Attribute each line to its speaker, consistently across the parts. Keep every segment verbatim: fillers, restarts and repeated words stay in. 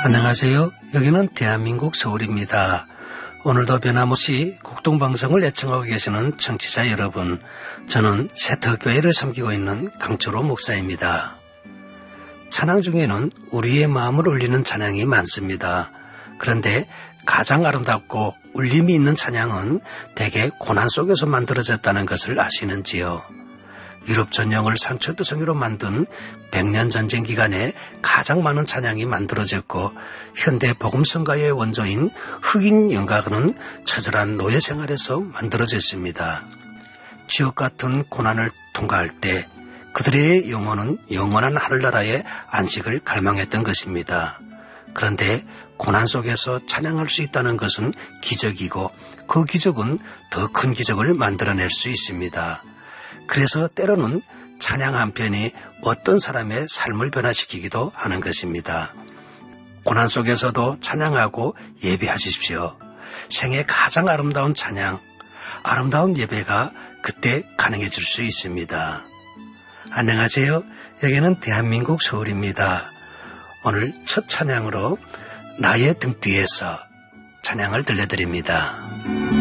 Speaker 1: 안녕하세요. 여기는 대한민국 서울입니다. 오늘도 변함없이 국동방송을 애청하고 계시는 청취자 여러분, 저는 새터교회를 섬기고 있는 강철호 목사입니다. 찬양 중에는 우리의 마음을 울리는 찬양이 많습니다. 그런데 가장 아름답고 울림이 있는 찬양은 대개 고난 속에서 만들어졌다는 것을 아시는지요? 유럽 전역을 상처투성이로 만든 백년 전쟁 기간에 가장 많은 찬양이 만들어졌고, 현대 복음성가의 원조인 흑인 연가는 처절한 노예 생활에서 만들어졌습니다. 지옥 같은 고난을 통과할 때 그들의 영혼은 영원한 하늘나라의 안식을 갈망했던 것입니다. 그런데 고난 속에서 찬양할 수 있다는 것은 기적이고, 그 기적은 더 큰 기적을 만들어낼 수 있습니다. 그래서 때로는 찬양 한 편이 어떤 사람의 삶을 변화시키기도 하는 것입니다. 고난 속에서도 찬양하고 예배하십시오. 생애 가장 아름다운 찬양, 아름다운 예배가 그때 가능해질 수 있습니다. 안녕하세요. 여기는 대한민국 서울입니다. 오늘 첫 찬양으로 나의 등 뒤에서 찬양을 들려드립니다.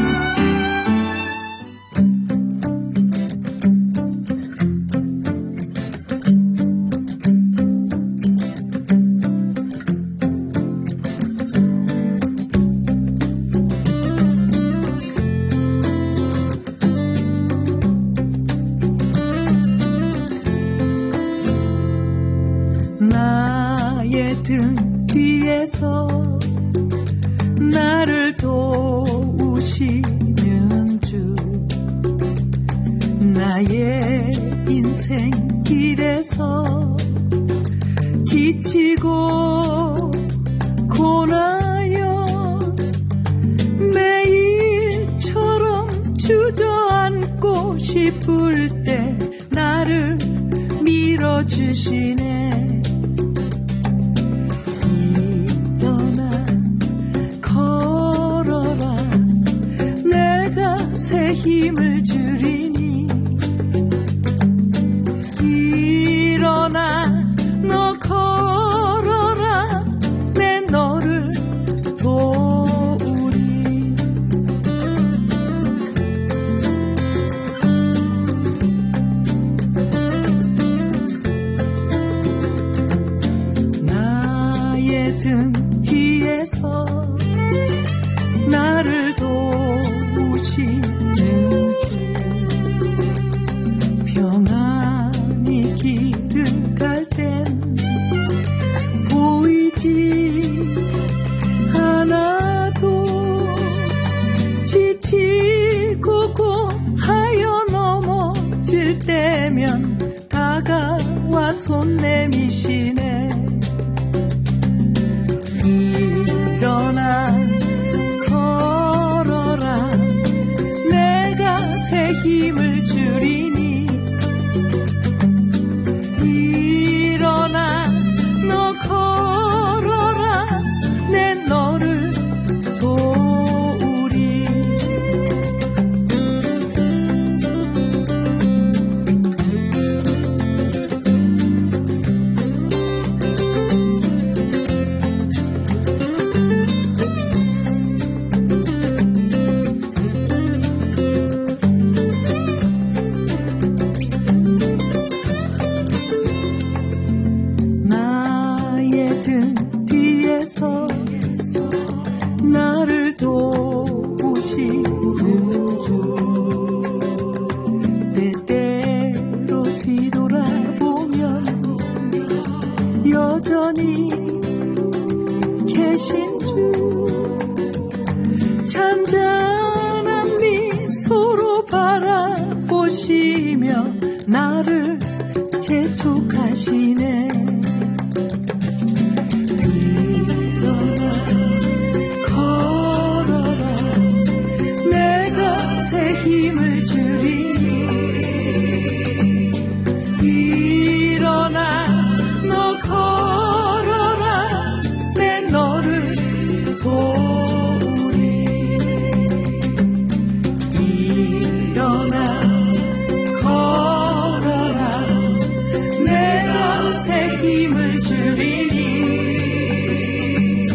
Speaker 2: 나의 등 뒤에서 나를 도우시는 주, 나의 인생 길에서 지치고 고나여 매일처럼 주저앉고 싶을 때 나를 밀어주시네. 새 힘을 주리니 일어나 너 걸어라 내 너를 도우리. 나의 등 뒤에서 나를 도우시 평안히 길을 갈 땐 보이지 않아도 지치고 고하여 넘어질 때면 다가와 손 내미시네. 일어나 걸어라 내가 새 힘을 주리니 일어나 너 걸어라 내 너를 도우리. 나를 도우시는 주, 때때로 뒤돌아보면 여전히 계신 주, 잔잔한 미소로 바라보시며 나를 재촉하시네. 새 힘을 주리니 일어나 너 걸어라 내 너를 도우리. 일어나 걸어라 내가 새 힘을 주리니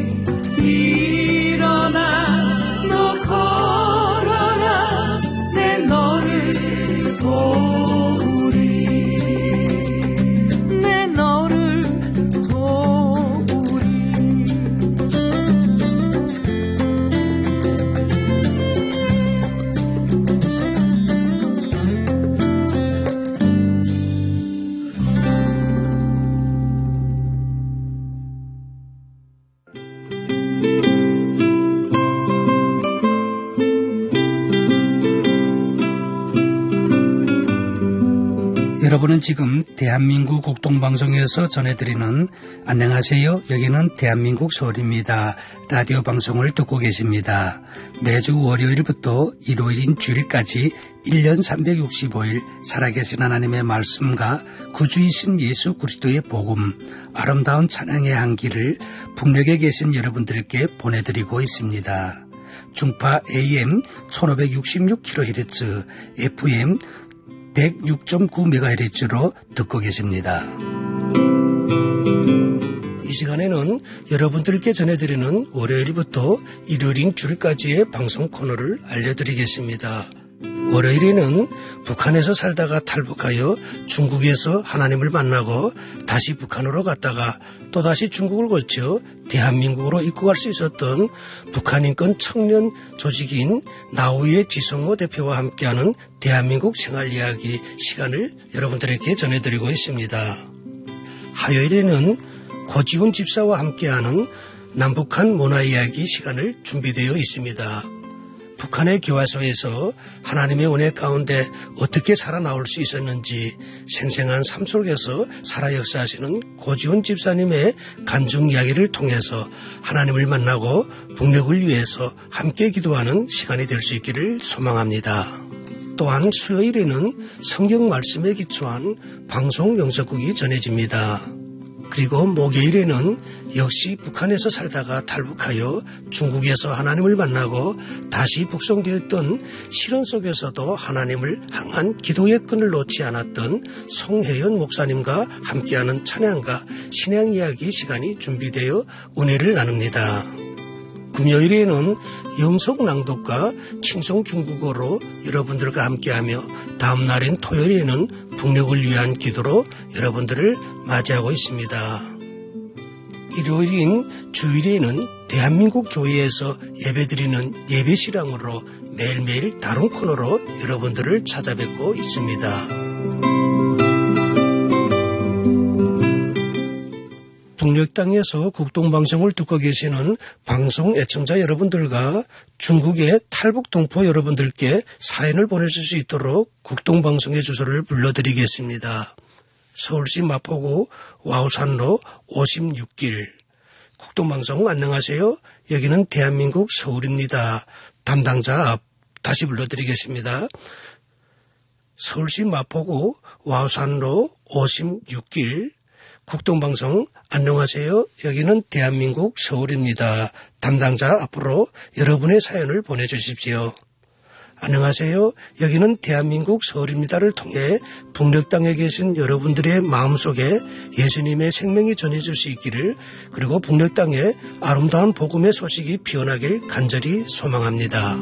Speaker 1: 여러분은 지금 대한민국 국동방송에서 전해드리는 안녕하세요. 여기는 대한민국 서울입니다. 라디오 방송을 듣고 계십니다. 매주 월요일부터 일요일인 주일까지 일 년 삼백육십오 일 살아계신 하나님의 말씀과 구주이신 예수 그리스도의 복음, 아름다운 찬양의 향기를 북녘에 계신 여러분들께 보내드리고 있습니다. 중파 에이엠 천오백육십육 킬로헤르츠, 에프엠 백육 점 구 메가헤르츠로 듣고 계십니다. 이 시간에는 여러분들께 전해드리는 월요일부터 일요일인 주일까지의 방송 코너를 알려드리겠습니다. 월요일에는 북한에서 살다가 탈북하여 중국에서 하나님을 만나고 다시 북한으로 갔다가 또다시 중국을 거쳐 대한민국으로 입국할 수 있었던 북한인권 청년 조직인 나우의 지성호 대표와 함께하는 대한민국 생활이야기 시간을 여러분들에게 전해드리고 있습니다. 화요일에는 고지훈 집사와 함께하는 남북한 문화이야기 시간을 준비되어 있습니다. 북한의 교화소에서 하나님의 은혜 가운데 어떻게 살아나올 수 있었는지 생생한 삶 속에서 살아 역사하시는 고지훈 집사님의 간증 이야기를 통해서 하나님을 만나고 북녘을 위해서 함께 기도하는 시간이 될 수 있기를 소망합니다. 또한 수요일에는 성경 말씀에 기초한 방송 영접국이 전해집니다. 그리고 목요일에는 역시 북한에서 살다가 탈북하여 중국에서 하나님을 만나고 다시 북송되었던 시련 속에서도 하나님을 향한 기도의 끈을 놓지 않았던 송혜연 목사님과 함께하는 찬양과 신앙 이야기 시간이 준비되어 은혜를 나눕니다. 금요일에는 영속 낭독과 칭송 중국어로 여러분들과 함께하며 다음 날인 토요일에는 북녘을 위한 기도로 여러분들을 맞이하고 있습니다. 일요일인 주일에는 대한민국 교회에서 예배드리는 예배시랑으로 매일매일 다른 코너로 여러분들을 찾아뵙고 있습니다. 북녘 땅에서 국동방송을 듣고 계시는 방송 애청자 여러분들과 중국의 탈북 동포 여러분들께 사연을 보내줄 수 있도록 국동방송의 주소를 불러드리겠습니다. 서울시 마포구 와우산로 오십육 길. 국동방송 안녕하세요. 여기는 대한민국 서울입니다. 담당자 앞 다시 불러드리겠습니다. 서울시 마포구 와우산로 오십육 길. 국동방송 안녕하세요. 여기는 대한민국 서울입니다. 담당자 앞으로 여러분의 사연을 보내주십시오. 안녕하세요. 여기는 대한민국 서울입니다를 통해 북녘 땅에 계신 여러분들의 마음속에 예수님의 생명이 전해질 수 있기를, 그리고 북녘 땅에 아름다운 복음의 소식이 피어나길 간절히 소망합니다.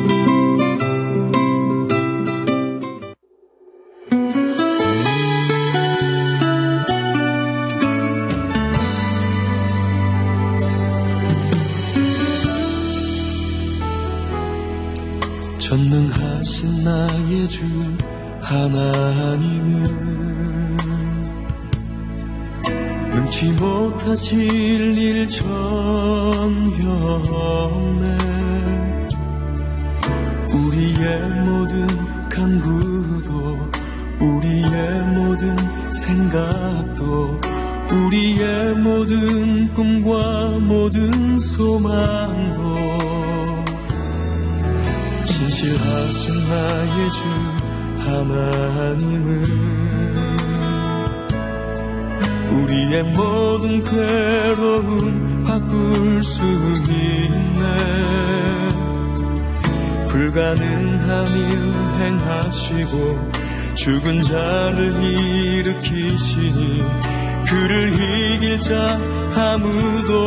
Speaker 3: 전능하신 나의 주 하나님은 능치 못하실 일 전혀 없네. 우리의 모든 간구도, 우리의 모든 생각도, 우리의 모든 꿈과 모든 소망도 신실하신 나의 주 하나님은 우리의 모든 괴로움 바꿀 수 있네. 불가능한 일 행하시고 죽은 자를 일으키시니 그를 이길 자 아무도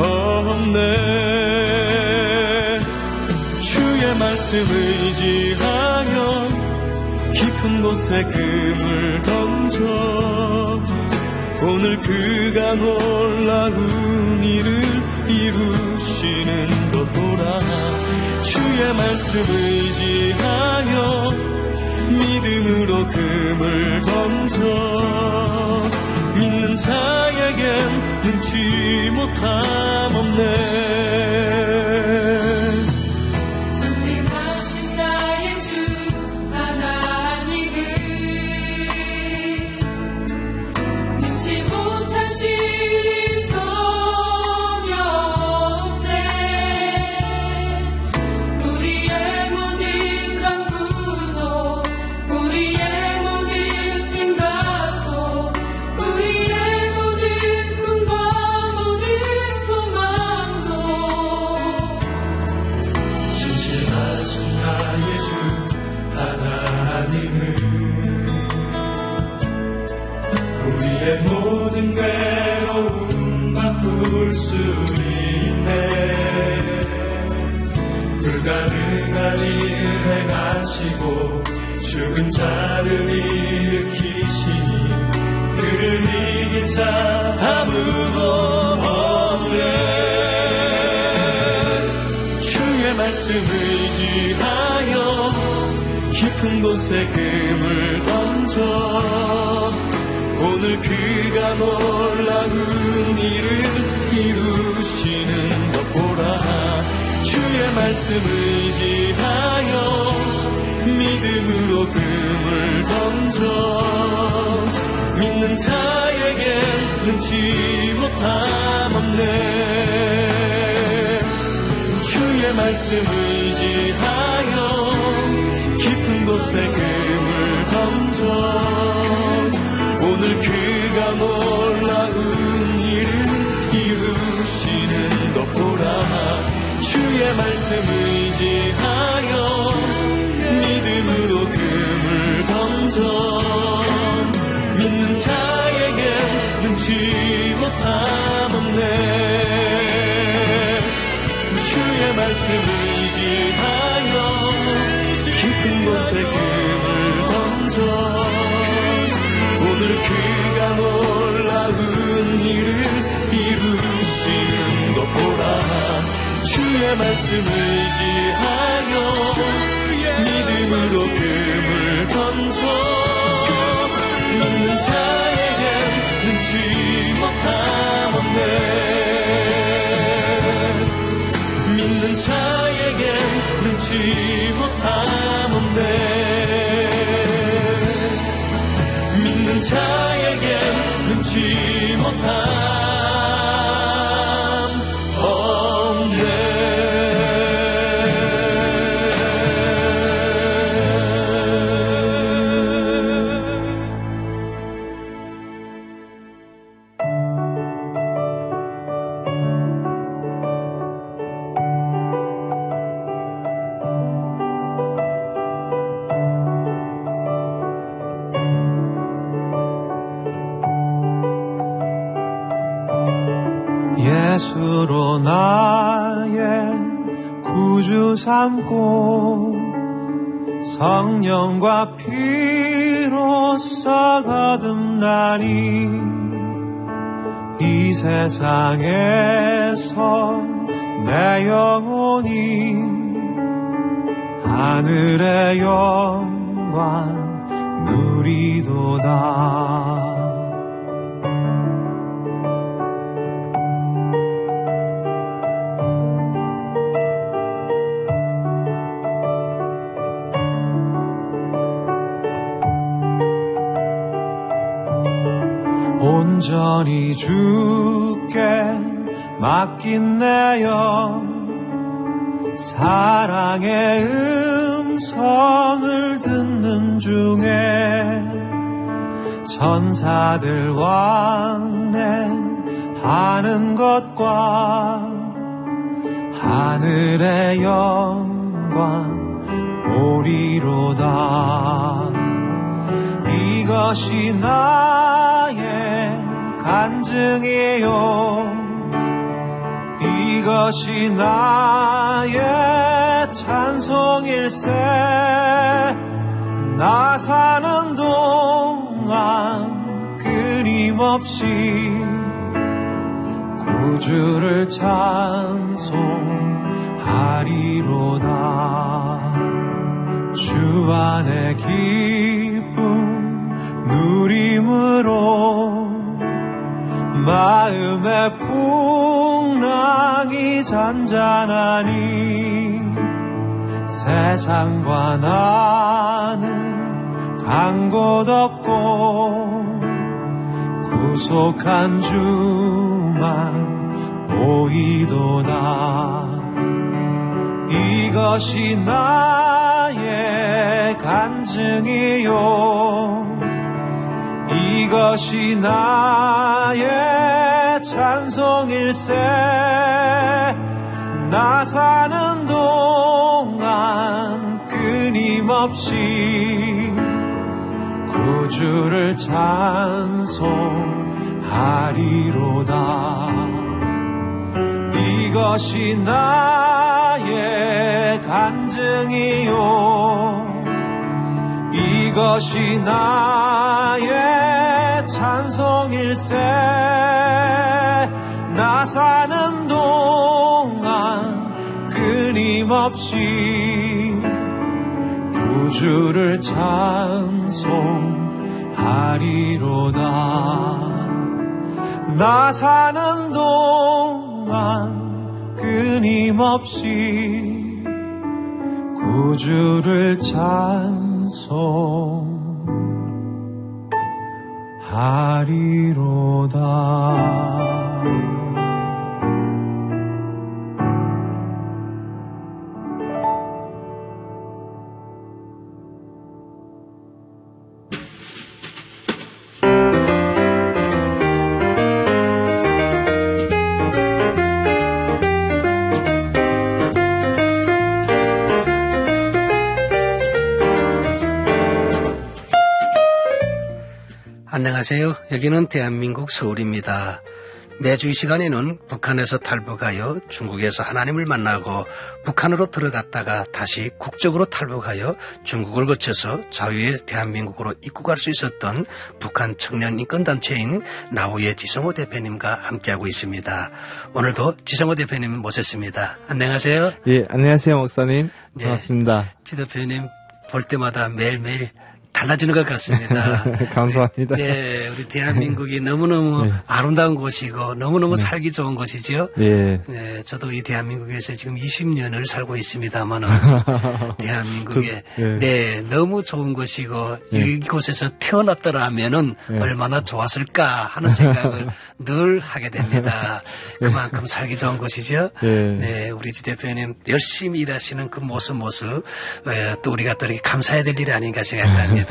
Speaker 3: 없네. 주의 말씀 의지하여 깊은 곳에 금을 던져 오늘 그가 놀라운 일을 이루시는 것 보라. 주의 말씀 의지하여 믿음으로 금을 던져 믿는 자에겐 능치 못함 없네.
Speaker 2: 전능하신 나의 주 하나님은
Speaker 3: 볼 수 있네. 불가능한 일을 행하시고 죽은 자를 일으키시니 그를 이긴 자 아무도 없네. 주의 말씀 의지하여 깊은 곳에 금을 던져 오늘 그가 놀라운 일을 이루시는 것 보라. 주의 말씀 의지하여 믿음으로 금을 던져 믿는 자에게 능치 못함 없네. 주의 말씀 의지하여 깊은 곳에 금을 던져 오늘 그가 놀라운 일을 이루시는 것 보라. 주의 말씀 의지하여 믿음으로 금을 던져 믿는 자에게 능치 못함 없네. 주의 말씀 의지하여 깊은 곳에 금을 던져 오늘 그가 놀라운 일을 이루시는 것 보라. 주의 말씀 의지하여 믿음으로 금을 던져 믿는 자에게 능치 못함 없네. 믿는 자에게 능치 못함 없네. 믿는 자에게 능치 못함
Speaker 4: 예수로 나의 구주 삼고 성령과 피로써 거듭나니 이 세상에서 내 영혼이 하늘의 영광 누리도다. 온전히 주께 맡긴 내 영 사랑의 음성을 듣는 중에 천사들 왕래하는 것과 하늘의 영광 보리로다. 이것이 나의 간증이요 이것이 나의 찬송일세. 나 사는 동안 끊임없이 구주를 찬송하리로다. 주 안에 기쁨 누림으로 마음의 풍랑이 잔잔하니 세상과 나는 간 곳 없고 구속한 주만 보이도다. 이것이 나의 간증이요 이것이 나의 찬송일세. 나 사는 동안 끊임없이 구주를 찬송하리로다. 이것이 나의 간증이요 이것이 나의 찬송일세 나 사는 동안 끊임없이 구주를 찬송하리로다 나 사는 동안 끊임없이 구주를 찬송하리로다
Speaker 1: 안녕하세요. 여기는 대한민국 서울입니다. 매주 이 시간에는 북한에서 탈북하여 중국에서 하나님을 만나고 북한으로 들어갔다가 다시 국적으로 탈북하여 중국을 거쳐서 자유의 대한민국으로 입국할 수 있었던 북한 청년 인권단체인 나우의 지성호 대표님과 함께하고 있습니다. 오늘도 지성호 대표님 모셨습니다. 안녕하세요.
Speaker 5: 예, 안녕하세요, 목사님.
Speaker 1: 네,
Speaker 5: 반갑습니다.
Speaker 1: 지 대표님 볼 때마다 매일매일 달라지는 것 같습니다.
Speaker 5: 감사합니다.
Speaker 1: 네, 우리 대한민국이 너무너무 네. 아름다운 곳이고 너무너무 네. 살기 좋은 곳이죠.
Speaker 5: 예.
Speaker 1: 네, 저도 이 대한민국에서 지금 이십 년을 살고 있습니다만은 대한민국에 예. 네, 너무 좋은 곳이고 예. 이곳에서 태어났더라면은 예. 얼마나 좋았을까 하는 생각을 늘 하게 됩니다. 그만큼 살기 좋은 곳이죠. 예. 네, 우리 지 대표님 열심히 일하시는 그 모습 모습 네, 또 우리가 또 이렇게 감사해야 될 일이 아닌가 생각합니다.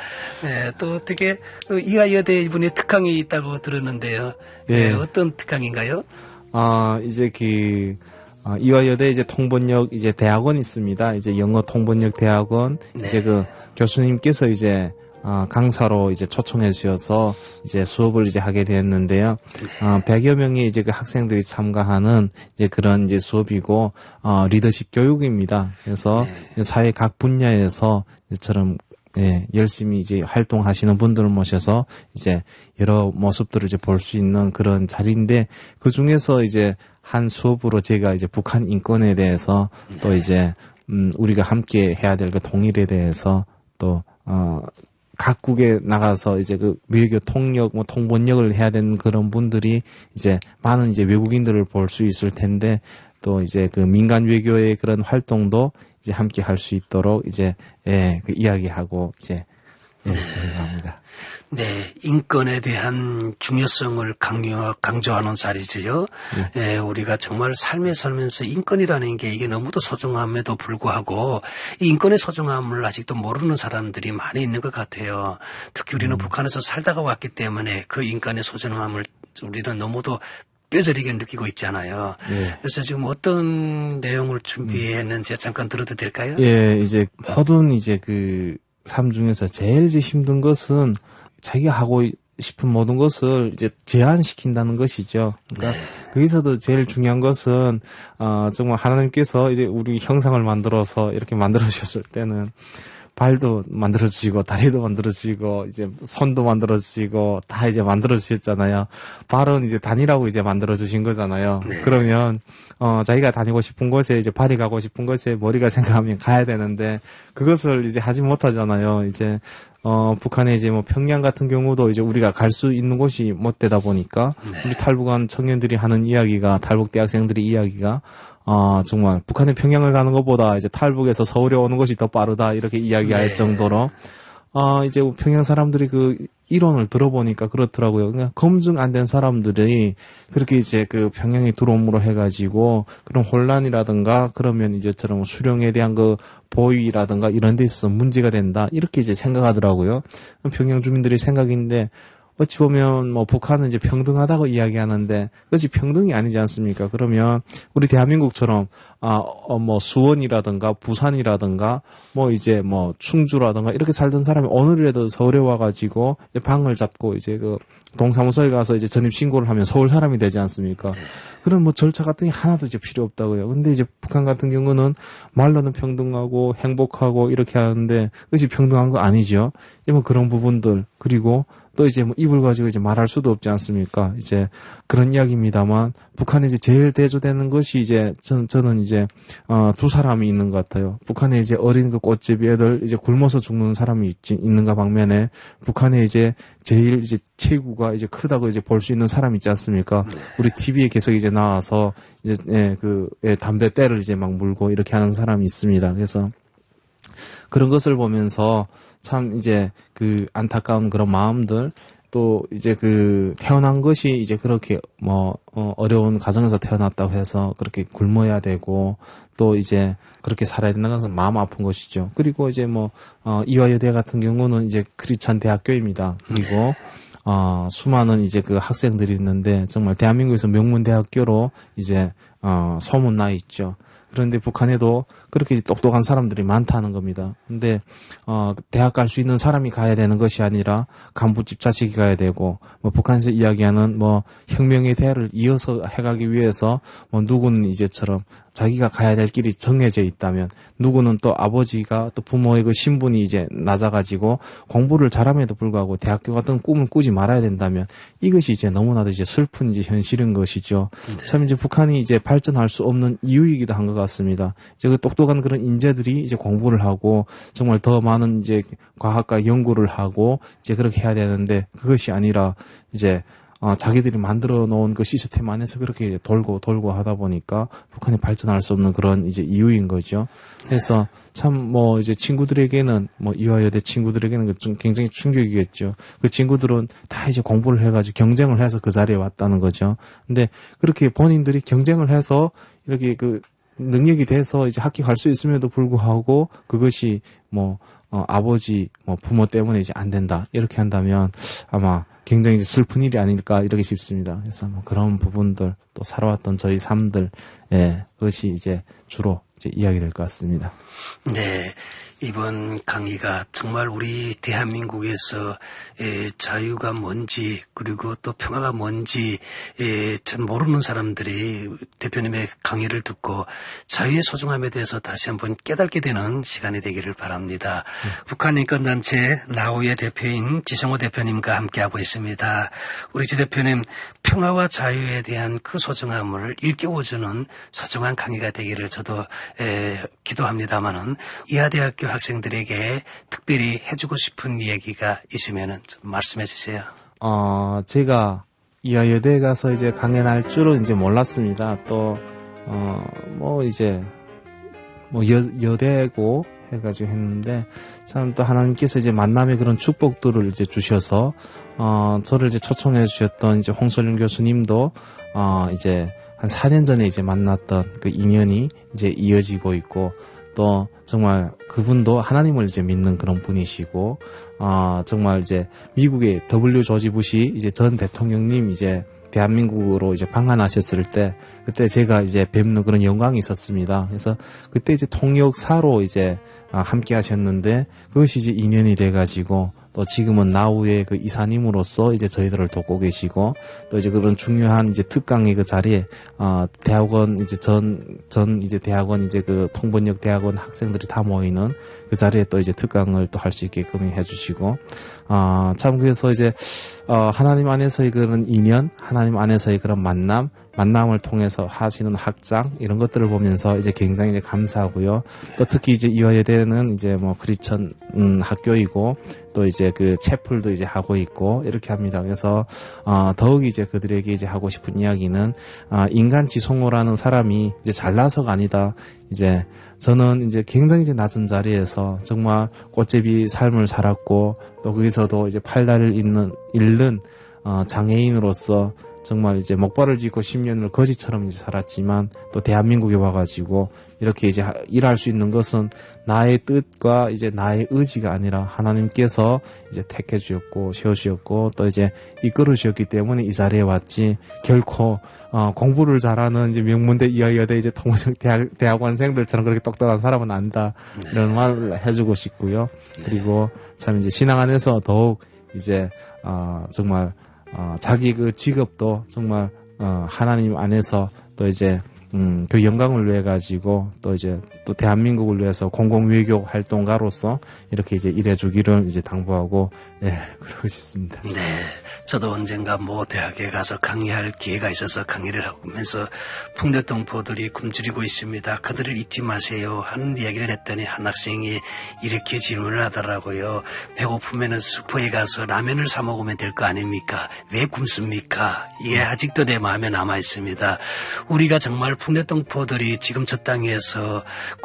Speaker 1: 네, 또 어떻게 이화여대 이분이 특강이 있다고 들었는데요. 네, 네, 어떤 특강인가요?
Speaker 5: 아 이제 그 아, 이화여대 이제 통번역 이제 대학원 있습니다. 이제 영어 통번역 대학원 네. 이제 그 교수님께서 이제 아, 강사로 이제 초청해 주셔서 이제 수업을 이제 하게 되었는데요. 네. 어, 백여 명의 이제 그 학생들이 참가하는 이제 그런 이제 수업이고 어, 리더십 교육입니다. 그래서 네. 사회 각 분야에서 이처럼 예, 열심히 이제 활동하시는 분들을 모셔서 이제 여러 모습들을 이제 볼 수 있는 그런 자리인데 그 중에서 이제 한 수업으로 제가 이제 북한 인권에 대해서 또 이제 음 우리가 함께 해야 될 그 통일에 대해서 또 어 각국에 나가서 이제 그 외교 통역 뭐 통번역을 해야 되는 그런 분들이 이제 많은 이제 외국인들을 볼 수 있을 텐데 또 이제 그 민간 외교의 그런 활동도 이제 함께 할 수 있도록 이제 예, 그 이야기하고 이제 예, 합니다.
Speaker 1: 네, 인권에 대한 중요성을 강요, 강조하는 자리지요. 네. 예, 우리가 정말 삶에 살면서 인권이라는 게 이게 너무도 소중함에도 불구하고 이 인권의 소중함을 아직도 모르는 사람들이 많이 있는 것 같아요. 특히 우리는 음. 북한에서 살다가 왔기 때문에 그 인권의 소중함을 우리는 너무도 뼈저리게 느끼고 있잖아요. 예. 그래서 지금 어떤 내용을 준비했는지 음. 잠깐 들어도 될까요?
Speaker 5: 예, 이제 모든 이제 그 삶 중에서 제일 힘든 것은 자기가 하고 싶은 모든 것을 이제 제한시킨다는 것이죠. 그러니까 네. 거기서도 제일 중요한 것은 어 정말 하나님께서 이제 우리 형상을 만들어서 이렇게 만들어 주셨을 때는 발도 만들어지고 다리도 만들어지고 이제 손도 만들어지고 다 이제 만들어주셨잖아요. 발은 이제 다니라고 이제 만들어주신 거잖아요. 네. 그러면 어 자기가 다니고 싶은 곳에 이제 발이 가고 싶은 곳에 머리가 생각하면 가야 되는데 그것을 이제 하지 못하잖아요. 이제 어 북한에 이제 뭐 평양 같은 경우도 이제 우리가 갈 수 있는 곳이 못 되다 보니까 네. 우리 탈북한 청년들이 하는 이야기가 탈북 대학생들의 이야기가 어, 정말, 북한의 평양을 가는 것보다 이제 탈북에서 서울에 오는 것이 더 빠르다, 이렇게 이야기할 네. 정도로, 어, 이제 평양 사람들이 그 이론을 들어보니까 그렇더라고요. 그냥 검증 안 된 사람들이 그렇게 이제 그 평양에 들어옴으로 해가지고 그런 혼란이라든가 그러면 이제처럼 수령에 대한 그 보위라든가 이런 데 있어서 문제가 된다, 이렇게 이제 생각하더라고요. 평양 주민들의 생각인데, 어찌 보면 뭐 북한은 이제 평등하다고 이야기하는데 그것이 평등이 아니지 않습니까? 그러면 우리 대한민국처럼 아, 어, 뭐 수원이라든가 부산이라든가 뭐 이제 뭐 충주라든가 이렇게 살던 사람이 오늘이라도 서울에 와가지고 방을 잡고 이제 그 동사무소에 가서 이제 전입 신고를 하면 서울 사람이 되지 않습니까? 그런 뭐 절차 같은 게 하나도 이제 필요 없다고요. 근데 이제 북한 같은 경우는 말로는 평등하고 행복하고 이렇게 하는데 그것이 평등한 거 아니죠. 뭐 그런 부분들 그리고 또 이제 뭐 입을 가지고 이제 말할 수도 없지 않습니까? 이제 그런 이야기입니다만 북한에 이제 제일 대조되는 것이 이제 저는 저는 이제 어, 두 사람이 있는 것 같아요. 북한에 이제 어린 그 꽃제비 애들 이제 굶어서 죽는 사람이 있지, 있는가 방면에 북한에 이제 제일 이제 체구가 이제 크다고 이제 볼 수 있는 사람 있지 않습니까? 우리 티비에 계속 이제 나와서 이제 예, 그 예, 담배 때를 이제 막 물고 이렇게 하는 사람이 있습니다. 그래서 그런 것을 보면서 참 이제 그 안타까운 그런 마음들 또 이제 그 태어난 것이 이제 그렇게 뭐 어, 어려운 가정에서 태어났다고 해서 그렇게 굶어야 되고 또 이제 그렇게 살아야 된다는 것은 마음 아픈 것이죠. 그리고 이제 뭐 어, 이화여대 같은 경우는 이제 크리스찬 대학교입니다. 그리고 어, 수많은 이제 그 학생들이 있는데 정말 대한민국에서 명문 대학교로 이제 어, 소문나 있죠. 그런데 북한에도 그렇게 똑똑한 사람들이 많다는 겁니다. 근데 어 대학 갈 수 있는 사람이 가야 되는 것이 아니라 간부집 자식이 가야 되고 뭐 북한에서 이야기하는 뭐 혁명의 대를 이어서 해가기 위해서 뭐 누구는 이제처럼 자기가 가야 될 길이 정해져 있다면 누구는 또 아버지가 또 부모의 그 신분이 이제 낮아가지고 공부를 잘함에도 불구하고 대학교 같은 꿈을 꾸지 말아야 된다면 이것이 이제 너무나도 이제 슬픈 이제 현실인 것이죠. 네. 참 이제 북한이 이제 발전할 수 없는 이유이기도 한 것 같습니다. 이제 그 똑똑한 그런 인재들이 이제 공부를 하고 정말 더 많은 이제 과학과 연구를 하고 이제 그렇게 해야 되는데 그것이 아니라 이제 어, 자기들이 만들어 놓은 그 시스템 안에서 그렇게 돌고 돌고 하다 보니까 북한이 발전할 수 없는 그런 이제 이유인 거죠. 그래서 참 뭐 이제 친구들에게는 뭐 이화여대 친구들에게는 좀 굉장히 충격이겠죠. 그 친구들은 다 이제 공부를 해가지고 경쟁을 해서 그 자리에 왔다는 거죠. 근데 그렇게 본인들이 경쟁을 해서 이렇게 그 능력이 돼서 이제 학교 갈 수 있음에도 불구하고 그것이 뭐 어, 아버지 뭐 부모 때문에 이제 안 된다 이렇게 한다면 아마 굉장히 슬픈 일이 아닐까 이렇게 싶습니다. 그래서 뭐 그런 부분들 또 살아왔던 저희 삶들 예, 그것이 이제 주로 이제 이야기될 것 같습니다.
Speaker 1: 네. 이번 강의가 정말 우리 대한민국에서 에, 자유가 뭔지 그리고 또 평화가 뭔지 에, 참 모르는 사람들이 대표님의 강의를 듣고 자유의 소중함에 대해서 다시 한번 깨닫게 되는 시간이 되기를 바랍니다. 네. 북한 인권단체 나우의 대표인 지성호 대표님과 함께하고 있습니다. 우리 지 대표님 평화와 자유에 대한 그 소중함을 일깨워주는 소중한 강의가 되기를 저도 에, 기도합니다마는 이하대학교 학생들에게 특별히 해주고 싶은 얘기가 있으면 좀 말씀해 주세요.
Speaker 5: 어, 제가 이화여대에 가서 이제 강연할 줄은 이제 몰랐습니다. 또, 어, 뭐 이제, 뭐 여, 여대고 해가지고 했는데, 참 또 하나님께서 이제 만남의 그런 축복들을 이제 주셔서, 어, 저를 이제 초청해 주셨던 이제 홍솔윤 교수님도, 어, 이제 한 사 년 전에 이제 만났던 그 인연이 이제 이어지고 있고, 또 정말 그분도 하나님을 이제 믿는 그런 분이시고, 어, 정말 이제 미국의 더블유 조지 부시 이제 전 대통령님 이제 대한민국으로 이제 방한하셨을 때 그때 제가 이제 뵙는 그런 영광이 있었습니다. 그래서 그때 이제 통역사로 이제 함께 하셨는데 그것이 이제 인연이 돼가지고 또 지금은 나우의 그 이사님으로서 이제 저희들을 돕고 계시고 또 이제 그런 중요한 이제 특강의 그 자리에 어 대학원 이제 전 전 이제 대학원 이제 그 통번역 대학원 학생들이 다 모이는 그 자리에 또 이제 특강을 또 할 수 있게끔 해주시고 아 참 그래서 이제 어 하나님 안에서의 그런 인연, 하나님 안에서의 그런 만남. 만남을 통해서 하시는 학장 이런 것들을 보면서 이제 굉장히 이제 감사하고요. 또 특히 이제 이화여대는 이제 뭐 크리스천 음, 학교이고 또 이제 그 채플도 이제 하고 있고 이렇게 합니다. 그래서 어, 더욱 이제 그들에게 이제 하고 싶은 이야기는 어, 인간 지성호라는 사람이 이제 잘나서가 아니다. 이제 저는 이제 굉장히 이제 낮은 자리에서 정말 꽃제비 삶을 살았고 또 거기서도 이제 팔다리를 잃는 잃는 어, 장애인으로서 정말 이제 먹발을 짚고 십 년을 거지처럼 이제 살았지만 또 대한민국에 와가지고 이렇게 이제 일할 수 있는 것은 나의 뜻과 이제 나의 의지가 아니라 하나님께서 이제 택해 주셨고 세워주셨고 또 이제 이끌어 주셨기 때문에 이 자리에 왔지 결코 어, 공부를 잘하는 이제 명문대 이화여대 이제 통상 대학 대학원생들처럼 그렇게 똑똑한 사람은 아니다 이런 말을 해주고 싶고요. 그리고 참 이제 신앙 안에서 더욱 이제 어, 정말 어, 자기 그 직업도 정말 어, 하나님 안에서 또 이제 음, 그 영광을 위해 가지고 또 이제 또 대한민국을 위해서 공공외교 활동가로서 이렇게 이제 일해주기를 이제 당부하고 예 그러고 싶습니다.
Speaker 1: 네, 저도 언젠가 모 대학에 가서 강의할 기회가 있어서 강의를 하면서 풍력동포들이 굶주리고 있습니다. 그들을 잊지 마세요 하는 이야기를 했더니 한 학생이 이렇게 질문을 하더라고요. 배고프면은 슈퍼에 가서 라면을 사 먹으면 될 거 아닙니까? 왜 굶습니까? 이게 아직도 내 마음에 남아 있습니다. 우리가 정말 풍력동포들이 지금 저 땅에서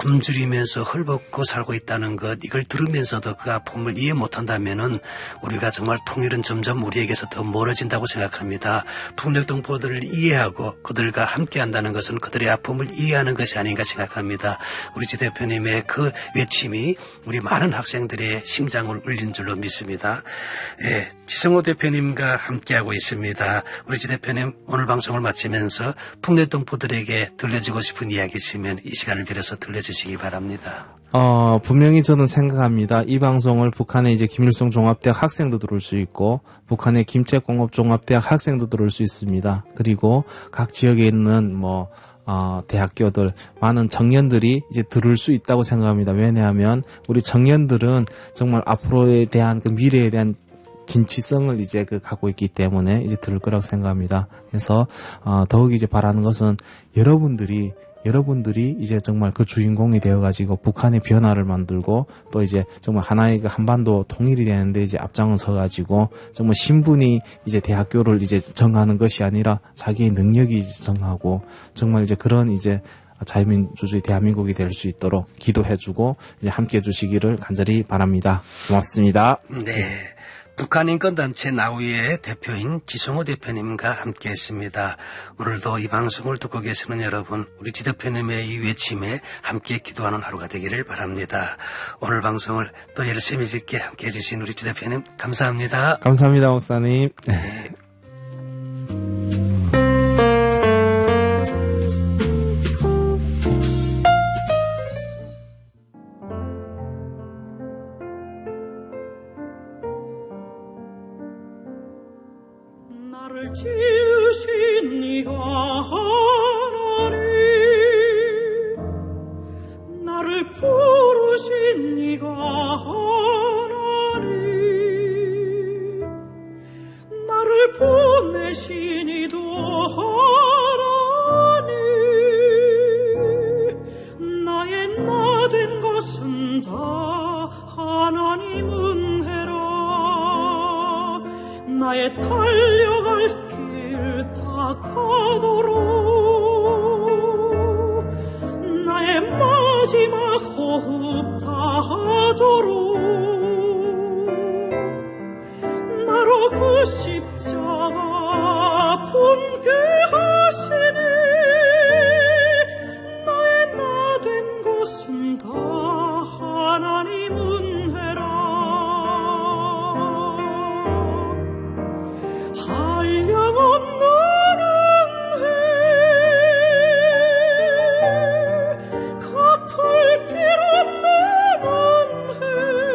Speaker 1: 굶주리면서 헐벗고 살고 있다는 것, 이걸 들으면서도 그 아픔을 이해 못한다면은 우리가 정말 통일은 점점 우리에게서 더 멀어진다고 생각합니다. 풍력동포들을 이해하고 그들과 함께한다는 것은 그들의 아픔을 이해하는 것이 아닌가 생각합니다. 우리 지 대표님의 그 외침이 우리 많은 학생들의 심장을 울린 줄로 믿습니다. 예, 지성호 대표님과 함께하고 있습니다. 우리 지 대표님 오늘 방송을 마치면서 풍력동포들에게 들려주고 싶은 이야기 있으면 이 시간을 빌어서 들려주시기 바랍니다.
Speaker 5: 어, 분명히 저는 생각합니다. 이 방송을 북한의 이제 김일성 종합대학 학생도 들을 수 있고, 북한의 김책공업종합대학 학생도 들을 수 있습니다. 그리고 각 지역에 있는 뭐, 어, 대학교들, 많은 청년들이 이제 들을 수 있다고 생각합니다. 왜냐하면 우리 청년들은 정말 앞으로에 대한 그 미래에 대한 진취성을 이제 그 갖고 있기 때문에 이제 들을 거라고 생각합니다. 그래서 어, 더욱 이제 바라는 것은 여러분들이 여러분들이 이제 정말 그 주인공이 되어가지고 북한의 변화를 만들고 또 이제 정말 하나의 그 한반도 통일이 되는데 이제 앞장을 서가지고 정말 신분이 이제 대학교를 이제 정하는 것이 아니라 자기의 능력이 이제 정하고 정말 이제 그런 이제 자유민주주의 대한민국이 될 수 있도록 기도해주고 이제 함께 해주시기를 간절히 바랍니다. 고맙습니다.
Speaker 1: 네. 북한인권단체 나우의 대표인 지성호 대표님과 함께했습니다. 오늘도 이 방송을 듣고 계시는 여러분, 우리 지 대표님의 이 외침에 함께 기도하는 하루가 되기를 바랍니다. 오늘 방송을 또 열심히 있게 함께해 주신 우리 지 대표님 감사합니다.
Speaker 5: 감사합니다, 목사님.
Speaker 1: 네.
Speaker 2: 나를 지으신 네가 하나님, 나를 부르신 네가 하나님, 나를 보내신 이도 하나님, 나의 나 된 것은 다 하나님 은혜라. 나의 달려갈 길 다 가도록, 나의 마지막 호흡 다하도록, 나로 그 십자가 품게 하시니 나의 나 된 것은 다 하나님 은혜라. 한량없는 은혜, 갚을 길 없는 은혜,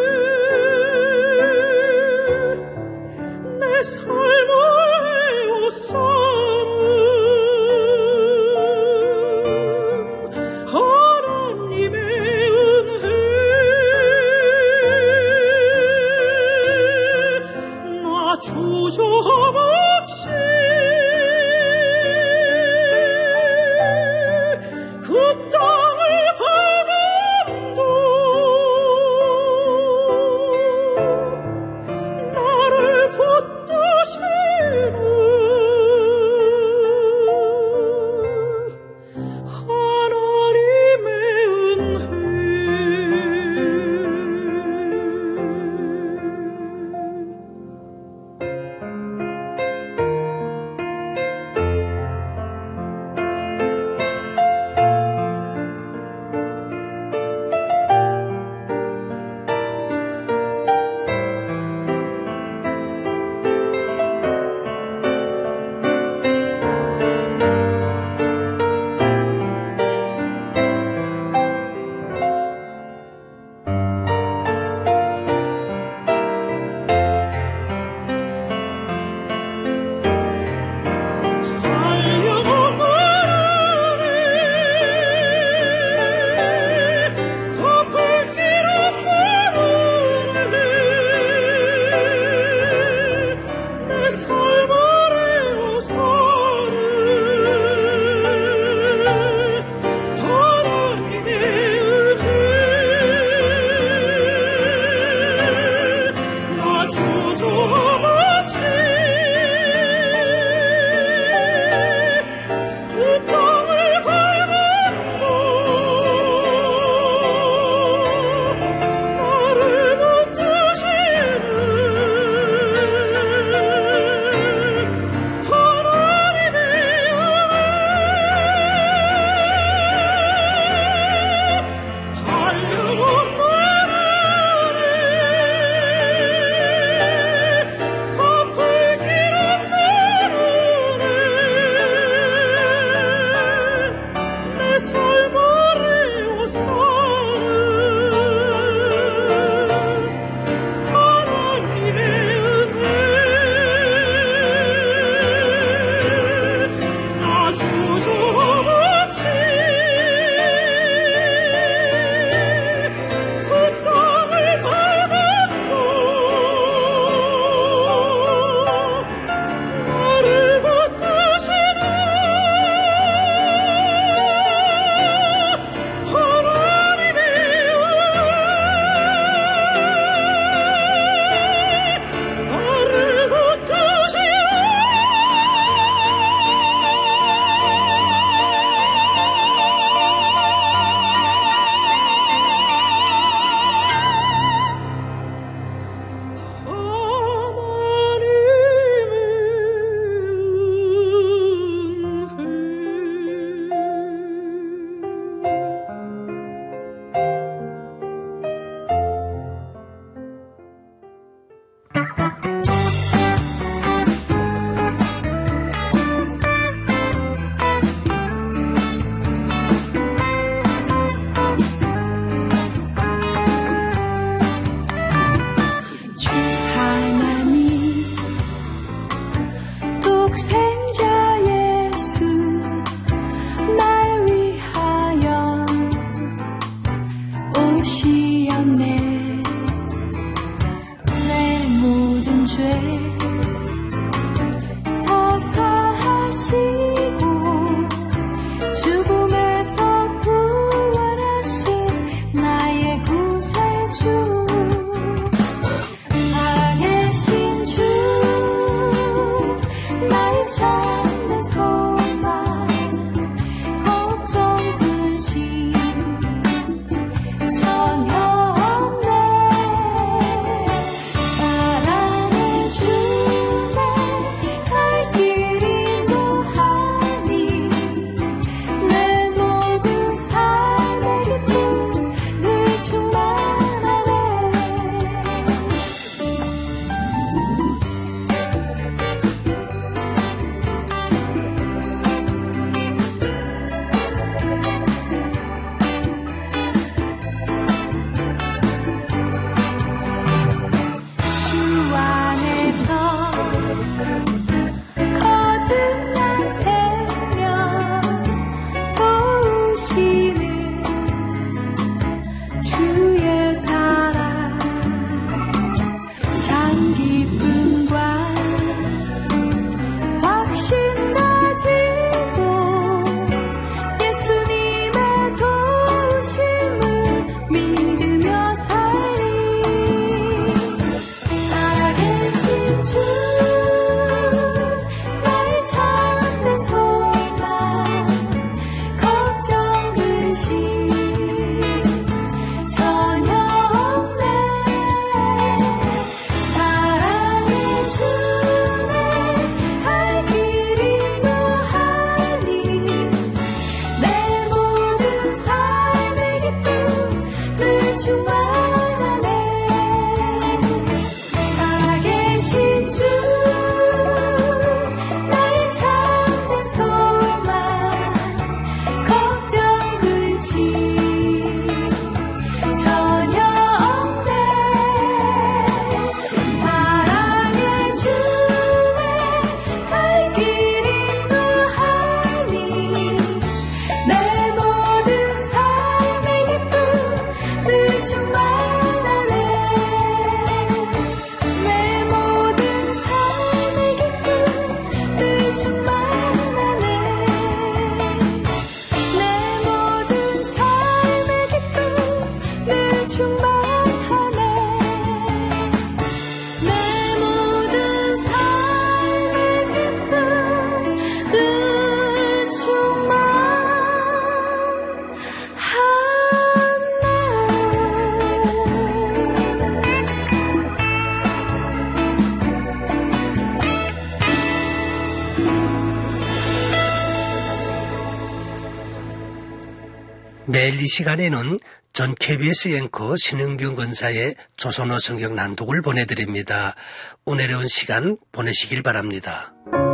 Speaker 1: 매일 이 시간에는 전 케이비에스 앵커 신흥균 권사의 조선어 성경 낭독을 보내드립니다. 은혜로운 시간 보내시길 바랍니다.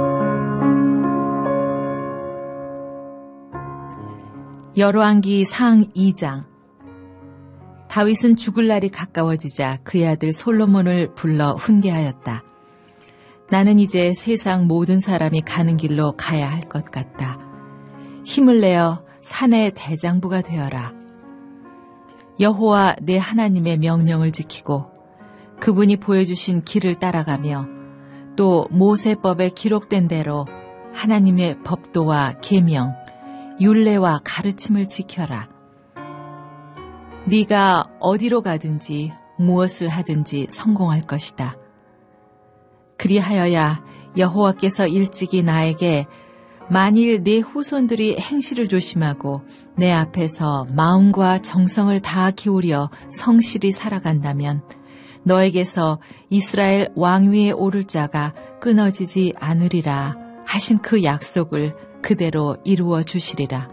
Speaker 6: 열왕기 상 이 장. 다윗은 죽을 날이 가까워지자 그의 아들 솔로몬을 불러 훈계하였다. 나는 이제 세상 모든 사람이 가는 길로 가야 할 것 같다. 힘을 내어 산의 대장부가 되어라. 여호와 내 하나님의 명령을 지키고 그분이 보여주신 길을 따라가며 또 모세법에 기록된 대로 하나님의 법도와 계명, 율례와 가르침을 지켜라. 네가 어디로 가든지 무엇을 하든지 성공할 것이다. 그리하여야 여호와께서 일찍이 나에게 만일 내 후손들이 행실을 조심하고 내 앞에서 마음과 정성을 다 기울여 성실히 살아간다면 너에게서 이스라엘 왕위에 오를 자가 끊어지지 않으리라 하신 그 약속을 그대로 이루어 주시리라.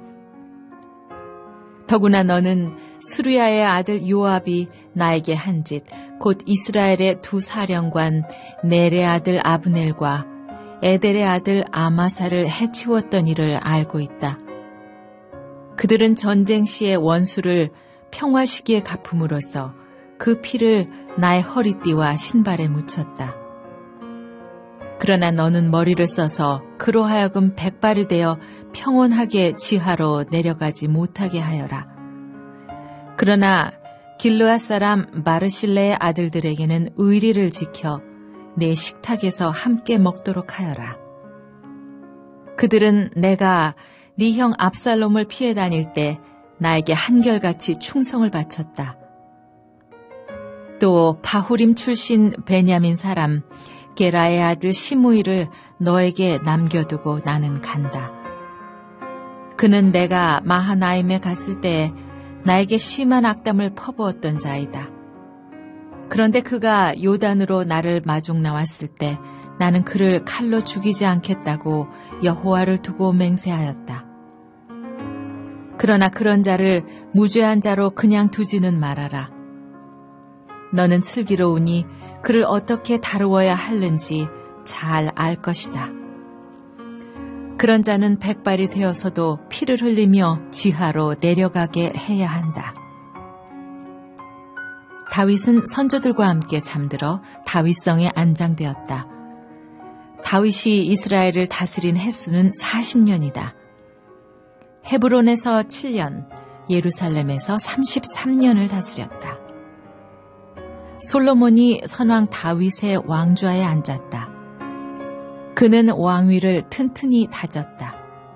Speaker 6: 더구나 너는 스루야의 아들 요압이 나에게 한 짓, 곧 이스라엘의 두 사령관 넬의 아들 아브넬과 에델의 아들 아마사를 해치웠던 일을 알고 있다. 그들은 전쟁 시의 원수를 평화 시기에 갚음으로써 그 피를 나의 허리띠와 신발에 묻혔다. 그러나 너는 머리를 써서 그로 하여금 백발이 되어 평온하게 지하로 내려가지 못하게 하여라. 그러나 길르앗 사람 마르실레의 아들들에게는 의리를 지켜 내 식탁에서 함께 먹도록 하여라. 그들은 내가 네 형 압살롬을 피해 다닐 때 나에게 한결같이 충성을 바쳤다. 또 바후림 출신 베냐민 사람 게라의 아들 시므이를 너에게 남겨두고 나는 간다. 그는 내가 마하나임에 갔을 때 나에게 심한 악담을 퍼부었던 자이다. 그런데 그가 요단으로 나를 마중 나왔을 때 나는 그를 칼로 죽이지 않겠다고 여호와를 두고 맹세하였다. 그러나 그런 자를 무죄한 자로 그냥 두지는 말아라. 너는 슬기로우니 그를 어떻게 다루어야 하는지 잘 알 것이다. 그런 자는 백발이 되어서도 피를 흘리며 지하로 내려가게 해야 한다. 다윗은 선조들과 함께 잠들어 다윗성에 안장되었다. 다윗이 이스라엘을 다스린 횟수는 사십 년이다. 헤브론에서 칠 년, 예루살렘에서 삼십삼 년을 다스렸다. 솔로몬이 선왕 다윗의 왕좌에 앉았다. 그는 왕위를 튼튼히 다졌다.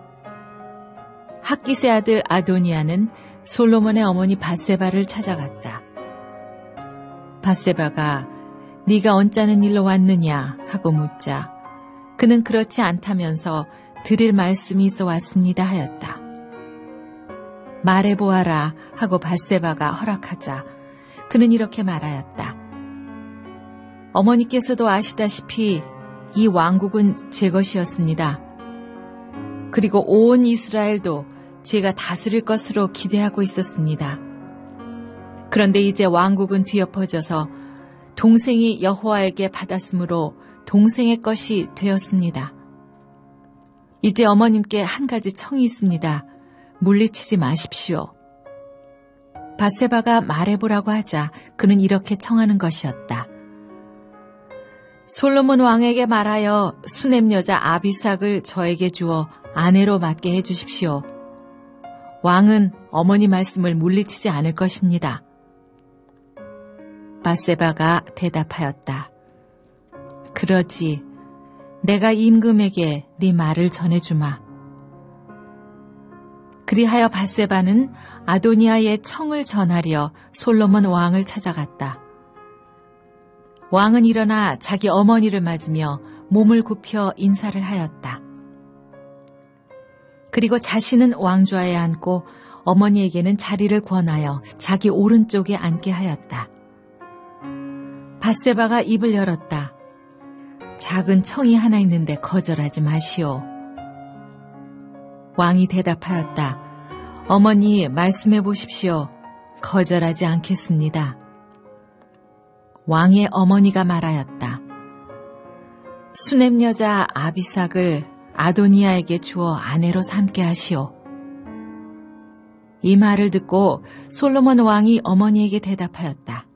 Speaker 6: 학기스의 아들 아도니아는 솔로몬의 어머니 밧세바를 찾아갔다. 밧세바가 네가 언짢은 일로 왔느냐 하고 묻자 그는 그렇지 않다면서 드릴 말씀이 있어 왔습니다 하였다. 말해보아라 하고 밧세바가 허락하자 그는 이렇게 말하였다. 어머니께서도 아시다시피 이 왕국은 제 것이었습니다. 그리고 온 이스라엘도 제가 다스릴 것으로 기대하고 있었습니다. 그런데 이제 왕국은 뒤엎어져서 동생이 여호와에게 받았으므로 동생의 것이 되었습니다. 이제 어머님께 한 가지 청이 있습니다. 물리치지 마십시오. 밧세바가 말해보라고 하자 그는 이렇게 청하는 것이었다. 솔로몬 왕에게 말하여 수넴 여자 아비삭을 저에게 주어 아내로 맡게 해주십시오. 왕은 어머니 말씀을 물리치지 않을 것입니다. 밧세바가 대답하였다. 그러지. 내가 임금에게 네 말을 전해주마. 그리하여 밧세바는 아도니아의 청을 전하려 솔로몬 왕을 찾아갔다. 왕은 일어나 자기 어머니를 맞으며 몸을 굽혀 인사를 하였다. 그리고 자신은 왕좌에 앉고 어머니에게는 자리를 권하여 자기 오른쪽에 앉게 하였다. 밧세바가 입을 열었다. 작은 청이 하나 있는데 거절하지 마시오. 왕이 대답하였다. 어머니 말씀해 보십시오. 거절하지 않겠습니다. 왕의 어머니가 말하였다. 수넴 여자 아비삭을 아도니아에게 주어 아내로 삼게 하시오. 이 말을 듣고 솔로몬 왕이 어머니에게 대답하였다.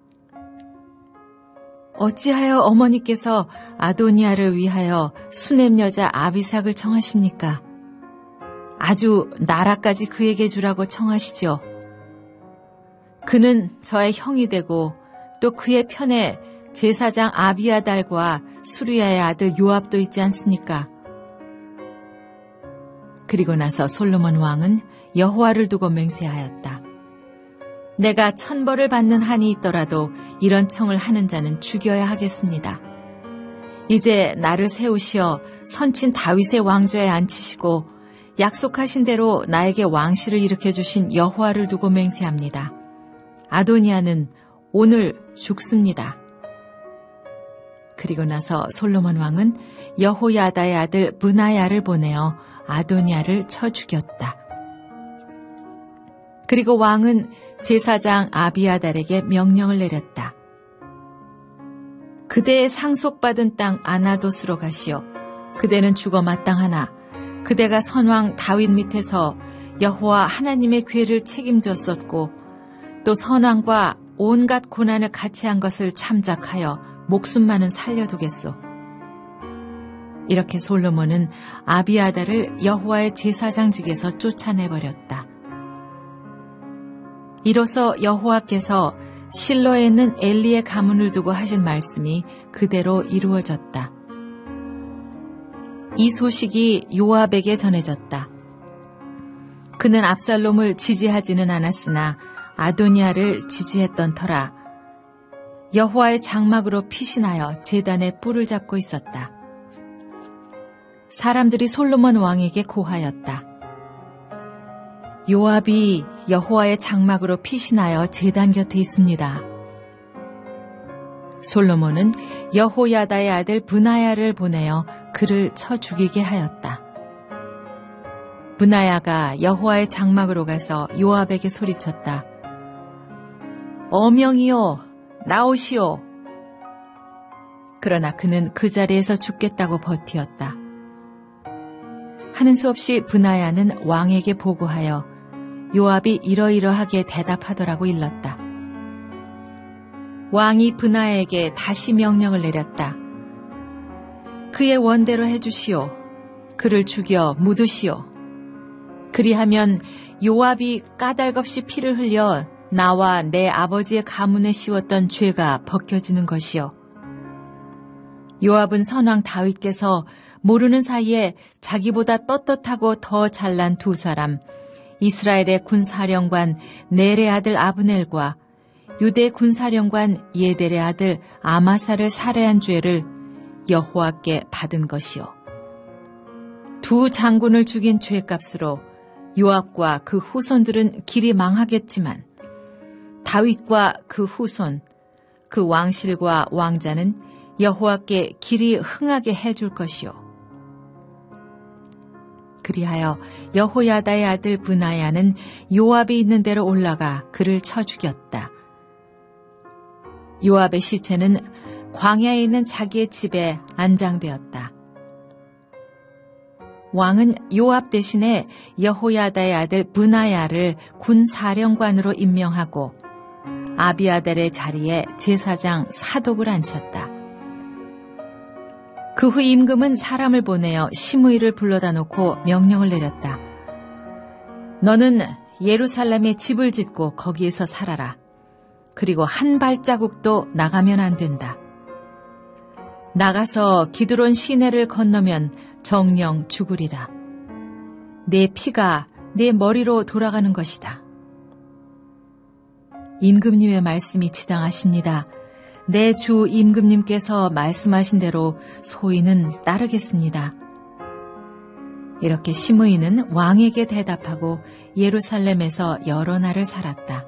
Speaker 6: 어찌하여 어머니께서 아도니아를 위하여 수넴 여자 아비삭을 청하십니까? 아주 나라까지 그에게 주라고 청하시죠. 그는 저의 형이 되고 또 그의 편에 제사장 아비아달과 수리야의 아들 요압도 있지 않습니까? 그리고 나서 솔로몬 왕은 여호와를 두고 맹세하였다. 내가 천벌을 받는 한이 있더라도 이런 청을 하는 자는 죽여야 하겠습니다. 이제 나를 세우시어 선친 다윗의 왕좌에 앉히시고 약속하신 대로 나에게 왕실을 일으켜주신 여호와를 두고 맹세합니다. 아도니아는 오늘 죽습니다. 그리고 나서 솔로몬 왕은 여호야다의 아들 브나야를 보내어 아도니아를 쳐 죽였다. 그리고 왕은 제사장 아비아달에게 명령을 내렸다. 그대의 상속받은 땅 아나돗으로 가시오. 그대는 죽어 마땅하나 그대가 선왕 다윗 밑에서 여호와 하나님의 궤를 책임졌었고 또 선왕과 온갖 고난을 같이 한 것을 참작하여 목숨만은 살려두겠소. 이렇게 솔로몬은 아비아달을 여호와의 제사장직에서 쫓아내버렸다. 이로써 여호와께서 실로에 있는 엘리의 가문을 두고 하신 말씀이 그대로 이루어졌다. 이 소식이 요압에게 전해졌다. 그는 압살롬을 지지하지는 않았으나 아도니아를 지지했던 터라 여호와의 장막으로 피신하여 제단에 뿔을 잡고 있었다. 사람들이 솔로몬 왕에게 고하였다. 요압이 여호와의 장막으로 피신하여 제단 곁에 있습니다. 솔로몬은 여호야다의 아들 브나야를 보내어 그를 쳐 죽이게 하였다. 브나야가 여호와의 장막으로 가서 요압에게 소리쳤다. 어명이요, 나오시오. 그러나 그는 그 자리에서 죽겠다고 버티었다. 하는 수 없이 브나야는 왕에게 보고하여 요압이 이러이러하게 대답하더라고 일렀다. 왕이 브나야에게 다시 명령을 내렸다. 그의 원대로 해주시오. 그를 죽여 묻으시오. 그리하면 요압이 까닭없이 피를 흘려 나와 내 아버지의 가문에 씌웠던 죄가 벗겨지는 것이요. 요압은 선왕 다윗께서 모르는 사이에 자기보다 떳떳하고 더 잘난 두 사람, 이스라엘의 군사령관 넬의 아들 아브넬과 유대 군사령관 예델의 아들 아마사를 살해한 죄를 여호와께 받은 것이요. 두 장군을 죽인 죄값으로 요압과 그 후손들은 길이 망하겠지만 다윗과 그 후손, 그 왕실과 왕자는 여호와께 길이 흥하게 해줄 것이요. 그리하여 여호야다의 아들 브나야는 요압이 있는 데로 올라가 그를 쳐 죽였다. 요압의 시체는 광야에 있는 자기의 집에 안장되었다. 왕은 요압 대신에 여호야다의 아들 브나야를 군사령관으로 임명하고 아비아달의 자리에 제사장 사독을 앉혔다. 그 후 임금은 사람을 보내어 시므이를 불러다 놓고 명령을 내렸다. 너는 예루살렘에 집을 짓고 거기에서 살아라. 그리고 한 발자국도 나가면 안 된다. 나가서 기드론 시내를 건너면 정령 죽으리라. 내 피가 내 머리로 돌아가는 것이다. 임금님의 말씀이 지당하십니다. 내 주 임금님께서 말씀하신 대로 소인은 따르겠습니다. 이렇게 시므이는 왕에게 대답하고 예루살렘에서 여러 날을 살았다.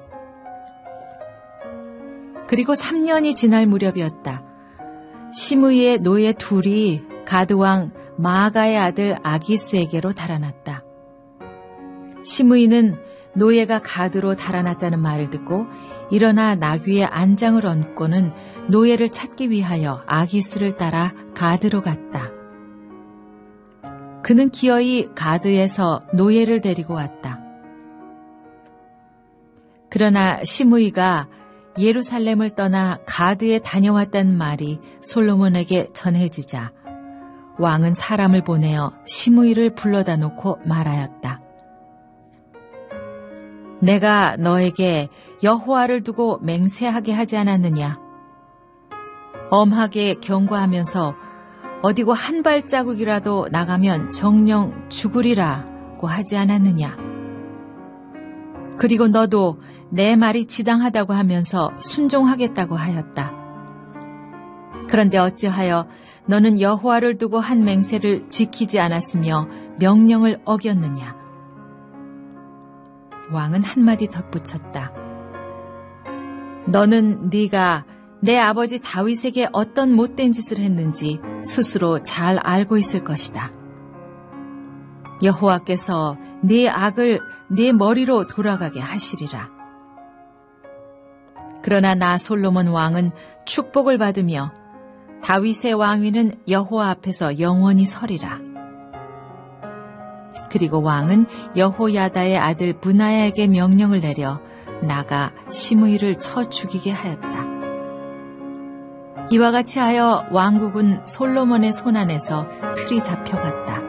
Speaker 6: 그리고 삼 년이 지날 무렵이었다. 시므이의 노예 둘이 가드왕 마아가의 아들 아기스에게로 달아났다. 시므이는 노예가 가드로 달아났다는 말을 듣고 일어나 나귀의 안장을 얹고는 노예를 찾기 위하여 아기스를 따라 가드로 갔다. 그는 기어이 가드에서 노예를 데리고 왔다. 그러나 시므이가 예루살렘을 떠나 가드에 다녀왔다는 말이 솔로몬에게 전해지자 왕은 사람을 보내어 시므이를 불러다 놓고 말하였다. 내가 너에게 여호와를 두고 맹세하게 하지 않았느냐? 엄하게 경고하면서 어디고 한 발자국이라도 나가면 정령 죽으리라고 하지 않았느냐? 그리고 너도 내 말이 지당하다고 하면서 순종하겠다고 하였다. 그런데 어찌하여 너는 여호와를 두고 한 맹세를 지키지 않았으며 명령을 어겼느냐? 왕은 한마디 덧붙였다. 너는 네가 내 아버지 다윗에게 어떤 못된 짓을 했는지 스스로 잘 알고 있을 것이다. 여호와께서 네 악을 네 머리로 돌아가게 하시리라. 그러나 나 솔로몬 왕은 축복을 받으며 다윗의 왕위는 여호와 앞에서 영원히 서리라. 그리고 왕은 여호야다의 아들 브나야에게 명령을 내려 나가 시므이를 쳐 죽이게 하였다. 이와 같이 하여 왕국은 솔로몬의 손안에서 틀이 잡혀갔다.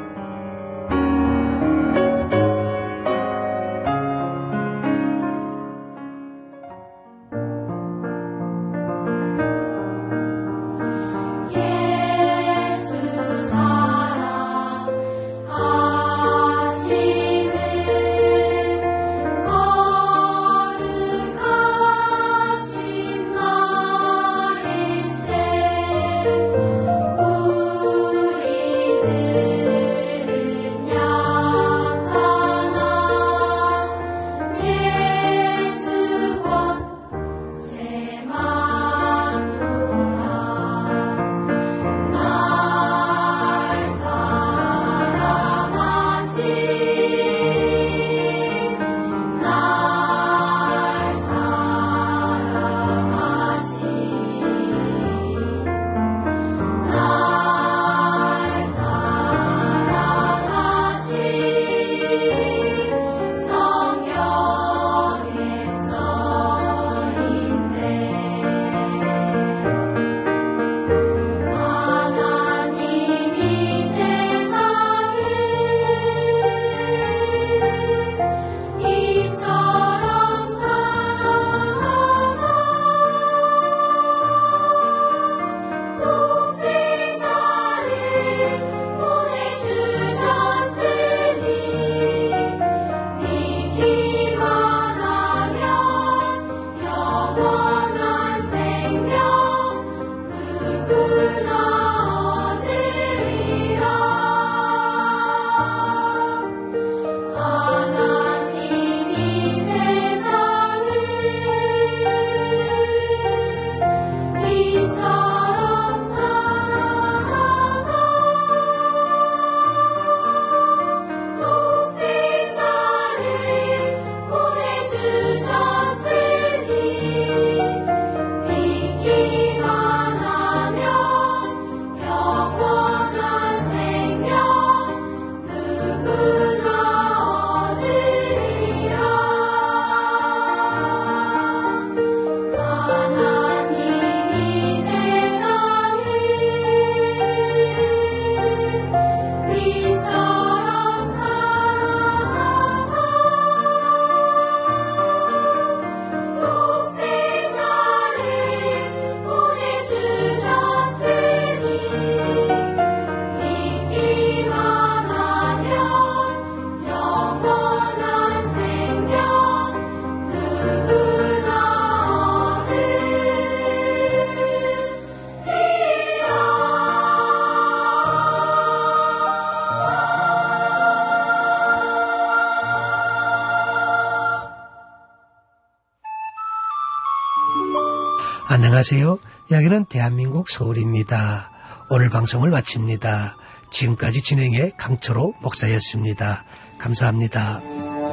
Speaker 1: 안녕하세요. 여기는 대한민국 서울입니다. 오늘 방송을 마칩니다. 지금까지 진행해 강철호 목사였습니다. 감사합니다.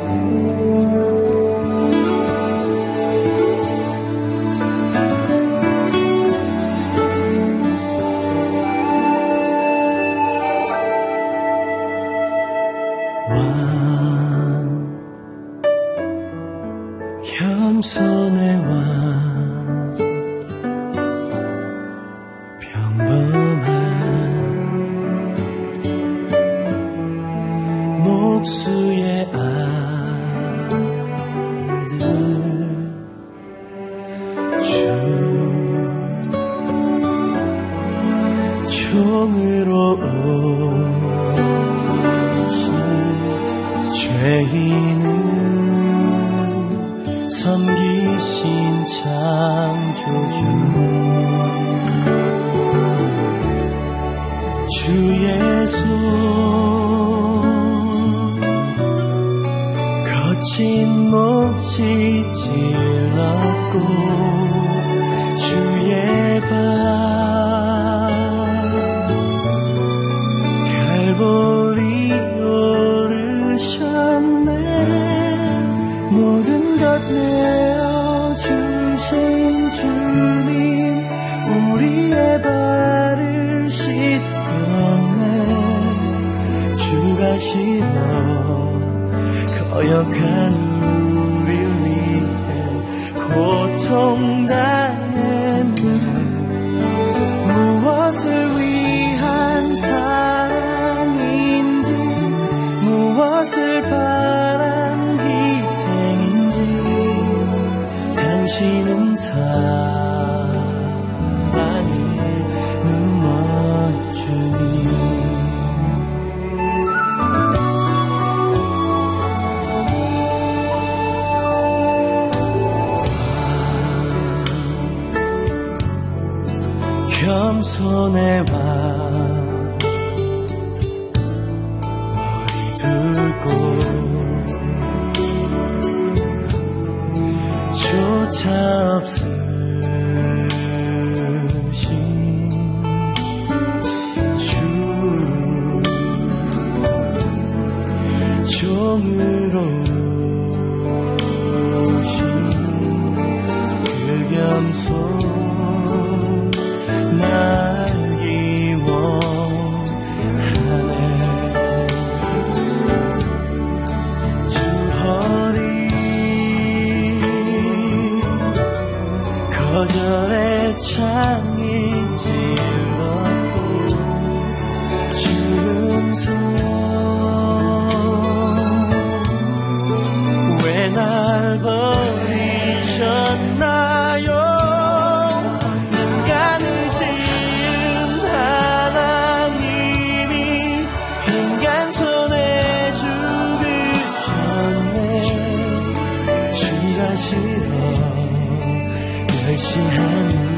Speaker 3: 왕 겸손의 왕 목수의 아들 섬기신 창조주 주 예수 거친 몫이 찔렀고 주의 발 갈보리 오르셨네 모든 것 내어주신 주님 우리의 발을 씻겼네 주가 싫어 거역한 우릴 위해 고통당했네 무엇을 위한 사랑인지 무엇을 바란 희생인지 당신은 사랑의 눈먼 주님 겸손의 왕 머리 들고 조차 없으신 주 종으로 오신 그 겸손 날기 원하네 주 허리 거절의 창이 찔렀고 주 음성 왜 날 버리셨나요 멸시하는